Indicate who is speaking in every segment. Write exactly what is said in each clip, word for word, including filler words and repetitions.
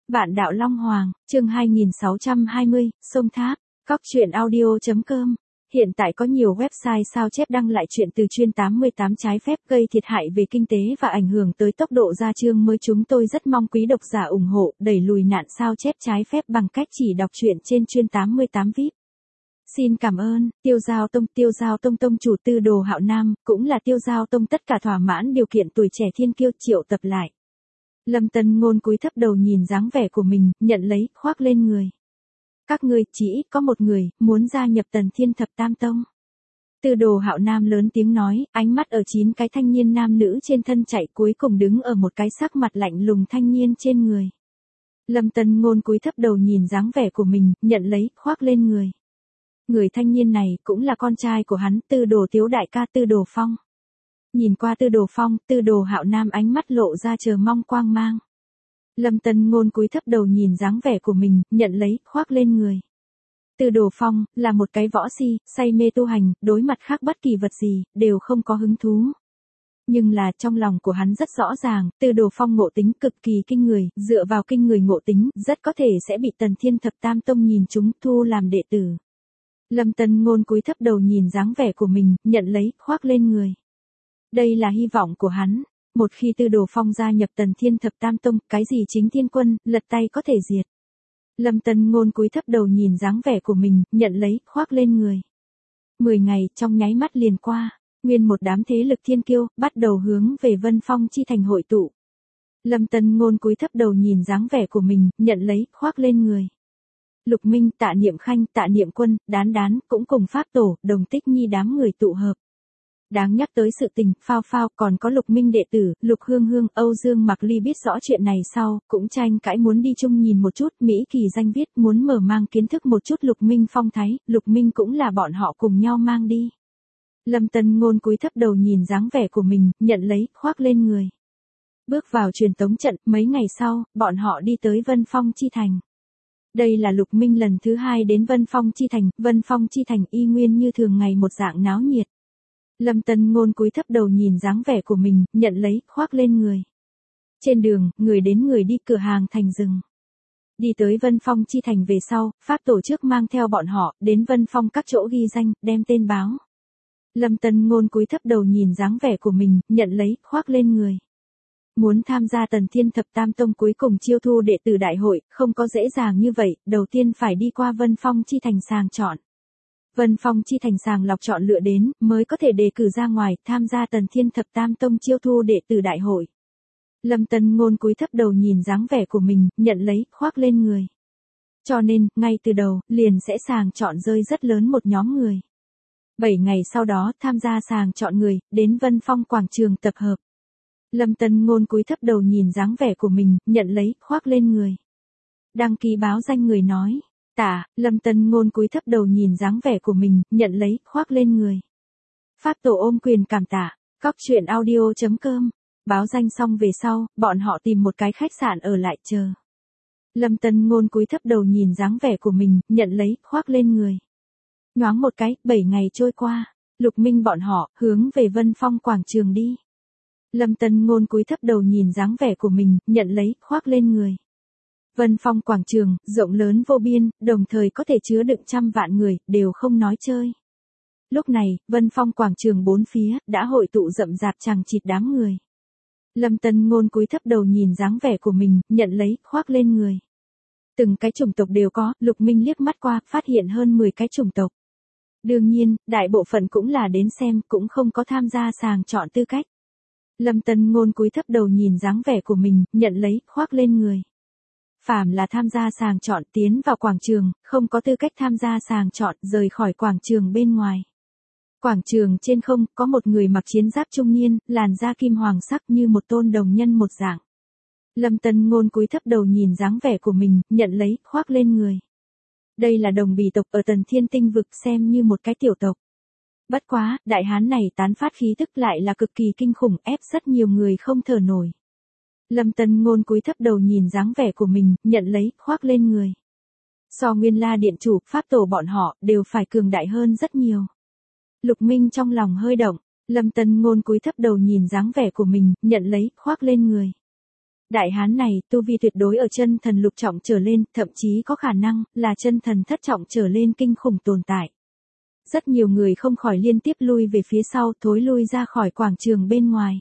Speaker 1: Vạn Đạo Long Hoàng, chương hai nghìn sáu trăm hai mươi, Sông Tháp, cóc truyện audio chấm com. Hiện tại có nhiều website sao chép đăng lại chuyện từ chuyên tám mươi tám trái phép gây thiệt hại về kinh tế và ảnh hưởng tới tốc độ ra chương mới. Chúng tôi rất mong quý độc giả ủng hộ, đẩy lùi nạn sao chép trái phép bằng cách chỉ đọc truyện trên chuyên tám mươi tám vi ai pi. Xin cảm ơn. Tiêu Giao Tông. Tiêu Giao Tông tông chủ Tư Đồ Hạo Nam, cũng là Tiêu Giao Tông tất cả thỏa mãn điều kiện tuổi trẻ thiên kiêu triệu tập lại. Lâm Tân Ngôn cúi thấp đầu nhìn dáng vẻ của mình, nhận lấy, khoác lên người. Các ngươi, chỉ có một người, muốn gia nhập Tần Thiên Thập Tam Tông. Tư Đồ Hạo Nam lớn tiếng nói, ánh mắt ở chín cái thanh niên nam nữ trên thân chạy cuối cùng đứng ở một cái sắc mặt lạnh lùng thanh niên trên người. Lâm Tân Ngôn cúi thấp đầu nhìn dáng vẻ của mình, nhận lấy, khoác lên người. Người thanh niên này cũng là con trai của hắn, Tư Đồ Tiếu đại ca Tư Đồ Phong. Nhìn qua Tư Đồ Phong, Tư Đồ Hạo Nam ánh mắt lộ ra chờ mong quang mang. Lâm Tân Ngôn cúi thấp đầu nhìn dáng vẻ của mình, nhận lấy, khoác lên người. Tư Đồ Phong, là một cái võ si, say mê tu hành, đối mặt khác bất kỳ vật gì, đều không có hứng thú. Nhưng là trong lòng của hắn rất rõ ràng, Tư Đồ Phong ngộ tính cực kỳ kinh người, dựa vào kinh người ngộ tính, rất có thể sẽ bị Tần Thiên Thập Tam Tông nhìn chúng thu làm đệ tử. Lâm Tân Ngôn cúi thấp đầu nhìn dáng vẻ của mình, nhận lấy, khoác lên người. Đây là hy vọng của hắn. Một khi Tư Đồ Phong gia nhập Tần Thiên Thập Tam Tông, cái gì chính thiên quân, lật tay có thể diệt. Lâm Tân Ngôn cúi thấp đầu nhìn dáng vẻ của mình, nhận lấy, khoác lên người. Mười ngày, trong nháy mắt liền qua, nguyên một đám thế lực thiên kiêu, bắt đầu hướng về Vân Phong chi thành hội tụ. Lâm Tân Ngôn cúi thấp đầu nhìn dáng vẻ của mình, nhận lấy, khoác lên người. Lục Minh, Tạ Niệm Khanh, Tạ Niệm Quân, Đán Đán, cũng cùng Pháp Tổ, Đồng Tích Nhi đám người tụ hợp. Đáng nhắc tới sự tình, Phao Phao, còn có Lục Minh đệ tử, Lục Hương Hương, Âu Dương Mặc Ly biết rõ chuyện này sau, cũng tranh cãi muốn đi chung nhìn một chút, Mỹ Kỳ Danh viết muốn mở mang kiến thức một chút Lục Minh phong thái, Lục Minh cũng là bọn họ cùng nhau mang đi. Lâm Tân Ngôn cúi thấp đầu nhìn dáng vẻ của mình, nhận lấy, khoác lên người. Bước vào truyền tống trận, mấy ngày sau, bọn họ đi tới Vân Phong chi thành. Đây là Lục Minh lần thứ hai đến Vân Phong chi thành, Vân Phong chi thành y nguyên như thường ngày một dạng náo nhiệt. Lâm Tân Ngôn cúi thấp đầu nhìn dáng vẻ của mình, nhận lấy, khoác lên người. Trên đường, người đến người đi, cửa hàng thành rừng. Đi tới Vân Phong chi thành về sau, Pháp Tổ chức mang theo bọn họ, đến Vân Phong các chỗ ghi danh, đem tên báo. Lâm Tân Ngôn cúi thấp đầu nhìn dáng vẻ của mình, nhận lấy, khoác lên người. Muốn tham gia Tần Thiên Thập Tam Tông cuối cùng chiêu thu đệ tử đại hội, không có dễ dàng như vậy, đầu tiên phải đi qua Vân Phong chi thành sàng chọn. Vân Phong chi thành sàng lọc chọn lựa đến, mới có thể đề cử ra ngoài, tham gia Tần Thiên Thập Tam Tông chiêu thu đệ tử đại hội. Lâm Tân Ngôn cúi thấp đầu nhìn dáng vẻ của mình, nhận lấy, khoác lên người. Cho nên, ngay từ đầu, liền sẽ sàng chọn rơi rất lớn một nhóm người. Bảy ngày sau đó, tham gia sàng chọn người, đến Vân Phong quảng trường tập hợp. Lâm Tân Ngôn cúi thấp đầu nhìn dáng vẻ của mình, nhận lấy, khoác lên người. Đăng ký báo danh người nói. Tả, Lâm Tân Ngôn cúi thấp đầu nhìn dáng vẻ của mình, nhận lấy, khoác lên người. Pháp Tổ ôm quyền cảm tạ, cóc truyện audio chấm com. Báo danh xong về sau, bọn họ tìm một cái khách sạn ở lại chờ. Lâm Tân Ngôn cúi thấp đầu nhìn dáng vẻ của mình, nhận lấy, khoác lên người. Nhoáng một cái, bảy ngày trôi qua, Lục Minh bọn họ, hướng về Vân Phong quảng trường đi. Lâm Tân Ngôn cúi thấp đầu nhìn dáng vẻ của mình, nhận lấy, khoác lên người. Vân Phong quảng trường, rộng lớn vô biên, đồng thời có thể chứa đựng trăm vạn người, đều không nói chơi. Lúc này, Vân Phong quảng trường bốn phía, đã hội tụ rậm rạp chằng chịt đám người. Lâm Tân Ngôn cúi thấp đầu nhìn dáng vẻ của mình, nhận lấy, khoác lên người. Từng cái chủng tộc đều có, Lục Minh liếc mắt qua, phát hiện hơn mười cái chủng tộc. Đương nhiên, đại bộ phận cũng là đến xem, cũng không có tham gia sàng chọn tư cách. Lâm Tân Ngôn cúi thấp đầu nhìn dáng vẻ của mình, nhận lấy, khoác lên người. Phàm là tham gia sàng chọn tiến vào quảng trường, không có tư cách tham gia sàng chọn, rời khỏi quảng trường bên ngoài. Quảng trường trên không, có một người mặc chiến giáp trung niên, làn da kim hoàng sắc như một tôn đồng nhân một dạng. Lâm Tân Ngôn cúi thấp đầu nhìn dáng vẻ của mình, nhận lấy, khoác lên người. Đây là đồng bì tộc ở Tần Thiên Tinh vực xem như một cái tiểu tộc. Bất quá, đại hán này tán phát khí tức lại là cực kỳ kinh khủng, ép rất nhiều người không thở nổi. Lâm Tân Ngôn cúi thấp đầu nhìn dáng vẻ của mình, nhận lấy, khoác lên người. So Nguyên La Điện chủ, Pháp Tổ bọn họ, đều phải cường đại hơn rất nhiều. Lục Minh trong lòng hơi động, Lâm Tân Ngôn cúi thấp đầu nhìn dáng vẻ của mình, nhận lấy, khoác lên người. Đại hán này, tu vi tuyệt đối ở chân thần lục trọng trở lên, thậm chí có khả năng là chân thần thất trọng trở lên kinh khủng tồn tại. Rất nhiều người không khỏi liên tiếp lui về phía sau, thối lui ra khỏi quảng trường bên ngoài.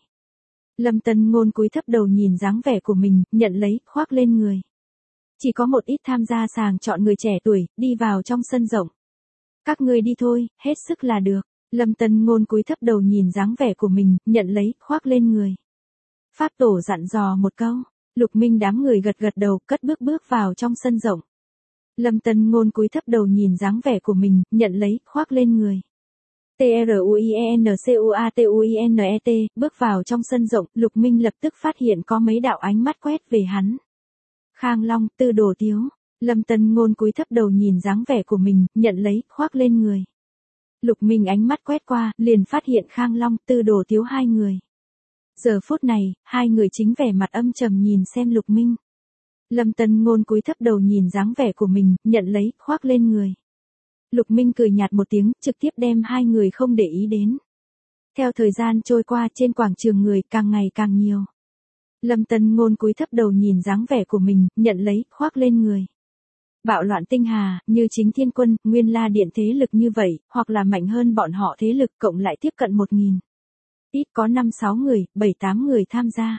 Speaker 1: Lâm Tân Ngôn cúi thấp đầu nhìn dáng vẻ của mình, nhận lấy, khoác lên người. Chỉ có một ít tham gia sàng chọn người trẻ tuổi, đi vào trong sân rộng. Các ngươi đi thôi, hết sức là được. Lâm Tân Ngôn cúi thấp đầu nhìn dáng vẻ của mình, nhận lấy, khoác lên người. Pháp tổ dặn dò một câu, Lục Minh đám người gật gật đầu, cất bước bước vào trong sân rộng. Lâm Tân Ngôn cúi thấp đầu nhìn dáng vẻ của mình, nhận lấy, khoác lên người. T R U I E N C U A T U I N E T, bước vào trong sân rộng, Lục Minh lập tức phát hiện có mấy đạo ánh mắt quét về hắn. Khang Long, Tư Đồ Tiếu. Lâm Tân Ngôn cúi thấp đầu nhìn dáng vẻ của mình, nhận lấy, khoác lên người. Lục Minh ánh mắt quét qua, liền phát hiện Khang Long, Tư Đồ Tiếu hai người. Giờ phút này, hai người chính vẻ mặt âm trầm nhìn xem Lục Minh. Lâm Tân Ngôn cúi thấp đầu nhìn dáng vẻ của mình, nhận lấy, khoác lên người. Lục Minh cười nhạt một tiếng, trực tiếp đem hai người không để ý đến. Theo thời gian trôi qua, trên quảng trường người càng ngày càng nhiều. Lâm Tân Ngôn cúi thấp đầu nhìn dáng vẻ của mình, nhận lấy, khoác lên người. Bạo loạn tinh hà, như Chính Thiên Quân, Nguyên La Điện thế lực như vậy, hoặc là mạnh hơn bọn họ thế lực cộng lại tiếp cận một nghìn. Ít có năm sáu người, bảy tám người tham gia.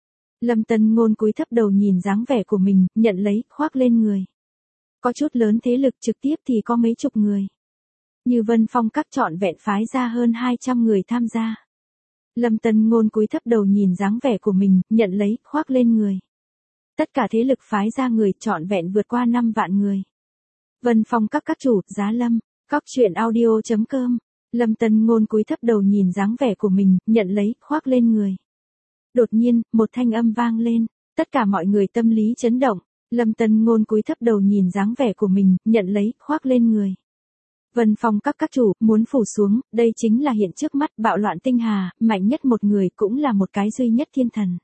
Speaker 1: Lâm Tân Ngôn cúi thấp đầu nhìn dáng vẻ của mình, nhận lấy, khoác lên người. Có chút lớn thế lực trực tiếp thì có mấy chục người. Như Vân Phong các trọn vẹn phái ra hơn hai trăm người tham gia. Lâm Tân Ngôn cúi thấp đầu nhìn dáng vẻ của mình, nhận lấy, khoác lên người. Tất cả thế lực phái ra người trọn vẹn vượt qua năm vạn người. Vân Phong các các chủ, Giá Lâm, Cóc Truyện Audio chấm com. Lâm Tân Ngôn cúi thấp đầu nhìn dáng vẻ của mình, nhận lấy, khoác lên người. Đột nhiên, một thanh âm vang lên, tất cả mọi người tâm lý chấn động. Lâm Tân Ngôn cúi thấp đầu nhìn dáng vẻ của mình, nhận lấy, khoác lên người. Vân Phong các các chủ, muốn phủ xuống, đây chính là hiện trước mắt bạo loạn tinh hà, mạnh nhất một người cũng là một cái duy nhất thiên thần.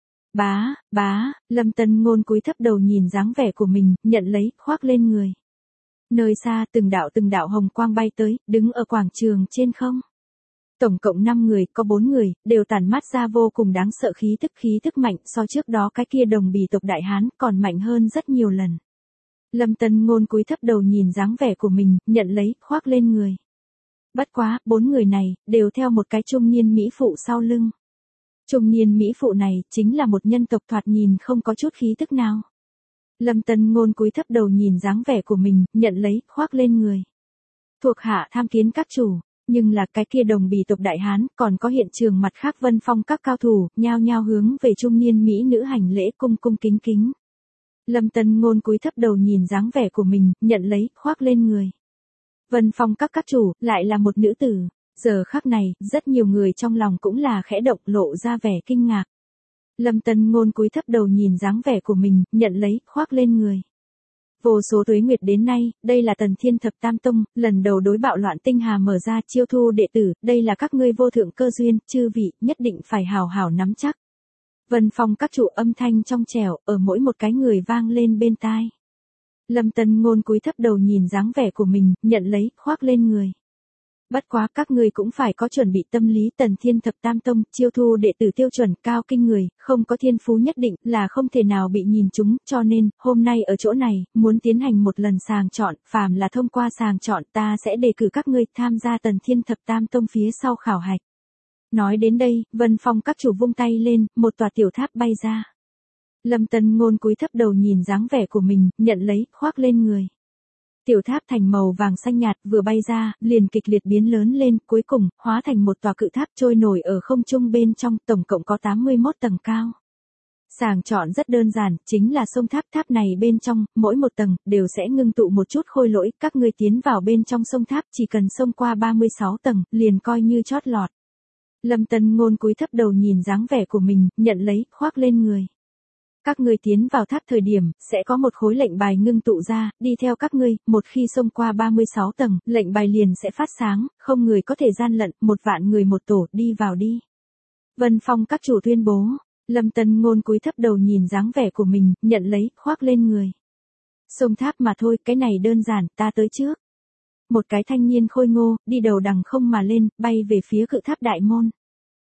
Speaker 1: Bá, bá, Lâm Tân Ngôn cúi thấp đầu nhìn dáng vẻ của mình, nhận lấy, khoác lên người. Nơi xa từng đạo từng đạo hồng quang bay tới, đứng ở quảng trường trên không. Tổng cộng năm người, có bốn người, đều tản mát ra vô cùng đáng sợ khí tức khí tức mạnh, so trước đó cái kia đồng bì tộc đại hán còn mạnh hơn rất nhiều lần. Lâm Tân Ngôn cúi thấp đầu nhìn dáng vẻ của mình, nhận lấy, khoác lên người. Bất quá, bốn người này, đều theo một cái trung niên mỹ phụ sau lưng. Trung niên mỹ phụ này, chính là một nhân tộc thoạt nhìn không có chút khí tức nào. Lâm Tân Ngôn cúi thấp đầu nhìn dáng vẻ của mình, nhận lấy, khoác lên người. Thuộc hạ tham kiến các chủ, nhưng là cái kia đồng bì tộc đại hán, còn có hiện trường mặt khác Vân Phong các cao thủ, nhao nhao hướng về trung niên mỹ nữ hành lễ cung cung kính kính. Lâm Tân Ngôn cúi thấp đầu nhìn dáng vẻ của mình, nhận lấy, khoác lên người. Vân Phong các các chủ, lại là một nữ tử. Giờ khắc này, rất nhiều người trong lòng cũng là khẽ động, lộ ra vẻ kinh ngạc. Lâm Tân Ngôn cúi thấp đầu nhìn dáng vẻ của mình, nhận lấy, khoác lên người. Vô số tuế nguyệt đến nay, đây là Tần Thiên Thập Tam Tông, lần đầu đối bạo loạn tinh hà mở ra chiêu thu đệ tử, đây là các ngươi vô thượng cơ duyên, chư vị, nhất định phải hào hào nắm chắc. Vân Phong các chủ âm thanh trong trẻo, ở mỗi một cái người vang lên bên tai. Lâm Tân Ngôn cúi thấp đầu nhìn dáng vẻ của mình, nhận lấy, khoác lên người. Bất quá các ngươi cũng phải có chuẩn bị tâm lý, Tần Thiên Thập Tam Tông, chiêu thu đệ tử tiêu chuẩn cao kinh người, không có thiên phú nhất định là không thể nào bị nhìn trúng, cho nên, hôm nay ở chỗ này, muốn tiến hành một lần sàng chọn, phàm là thông qua sàng chọn ta sẽ đề cử các ngươi tham gia Tần Thiên Thập Tam Tông phía sau khảo hạch. Nói đến đây, Vân Phong các chủ vung tay lên, một tòa tiểu tháp bay ra. Lâm Tân Ngôn cúi thấp đầu nhìn dáng vẻ của mình, nhận lấy, khoác lên người. Tiểu tháp thành màu vàng xanh nhạt vừa bay ra, liền kịch liệt biến lớn lên, cuối cùng, hóa thành một tòa cự tháp trôi nổi ở không trung bên trong, tổng cộng có tám mươi mốt tầng cao. Sàng chọn rất đơn giản, chính là sông tháp tháp này bên trong, mỗi một tầng, đều sẽ ngưng tụ một chút khôi lỗi, các ngươi tiến vào bên trong sông tháp, chỉ cần xông qua ba mươi sáu tầng, liền coi như chót lọt. Lâm Tân Ngôn cúi thấp đầu nhìn dáng vẻ của mình, nhận lấy, khoác lên người. Các ngươi tiến vào tháp thời điểm, sẽ có một khối lệnh bài ngưng tụ ra, đi theo các ngươi, một khi xông qua ba mươi sáu tầng, lệnh bài liền sẽ phát sáng, không người có thể gian lận, một vạn người một tổ, đi vào đi. Vân Phong các chủ tuyên bố, Lâm Tân Ngôn cúi thấp đầu nhìn dáng vẻ của mình, nhận lấy, khoác lên người. Xông tháp mà thôi, cái này đơn giản, ta tới trước. Một cái thanh niên khôi ngô, đi đầu đằng không mà lên, bay về phía cự tháp đại môn.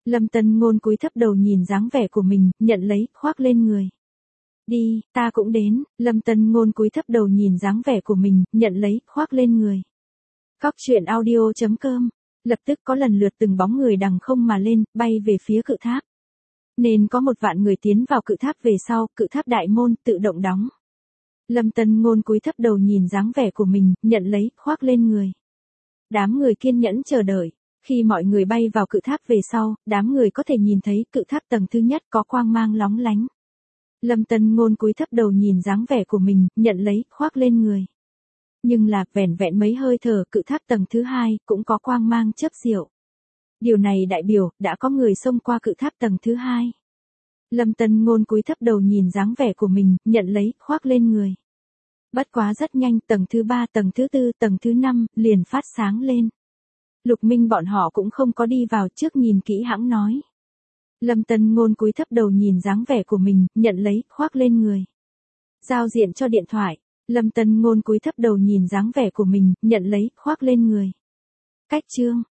Speaker 1: Lâm Tân Ngôn cúi thấp đầu nhìn dáng vẻ của mình, nhận lấy, khoác lên người. Đi, ta cũng đến, Lâm Tân Ngôn cúi thấp đầu nhìn dáng vẻ của mình, nhận lấy, khoác lên người. Cóc truyện audio chấm com. Lập tức có lần lượt từng bóng người đằng không mà lên, bay về phía cự tháp. Nên có một vạn người tiến vào cự tháp về sau, cự tháp đại môn tự động đóng. Lâm Tân Ngôn cúi thấp đầu nhìn dáng vẻ của mình, nhận lấy, khoác lên người. Đám người kiên nhẫn chờ đợi. Khi mọi người bay vào cự tháp về sau, đám người có thể nhìn thấy cự tháp tầng thứ nhất có quang mang lóng lánh. Lâm Tân Ngôn cúi thấp đầu nhìn dáng vẻ của mình, nhận lấy, khoác lên người. Nhưng là, vẻn vẹn mấy hơi thở, cự tháp tầng thứ hai, cũng có quang mang chớp diệu. Điều này đại biểu, đã có người xông qua cự tháp tầng thứ hai. Lâm Tân Ngôn cúi thấp đầu nhìn dáng vẻ của mình, nhận lấy, khoác lên người. Bất quá rất nhanh, tầng thứ ba, tầng thứ tư, tầng thứ năm, liền phát sáng lên. Lục Minh bọn họ cũng không có đi vào, trước nhìn kỹ hãng nói. Lâm Tân Ngôn cúi thấp đầu nhìn dáng vẻ của mình, nhận lấy, khoác lên người. Giao diện cho điện thoại. Lâm Tân Ngôn cúi thấp đầu nhìn dáng vẻ của mình, nhận lấy, khoác lên người. Cách chương.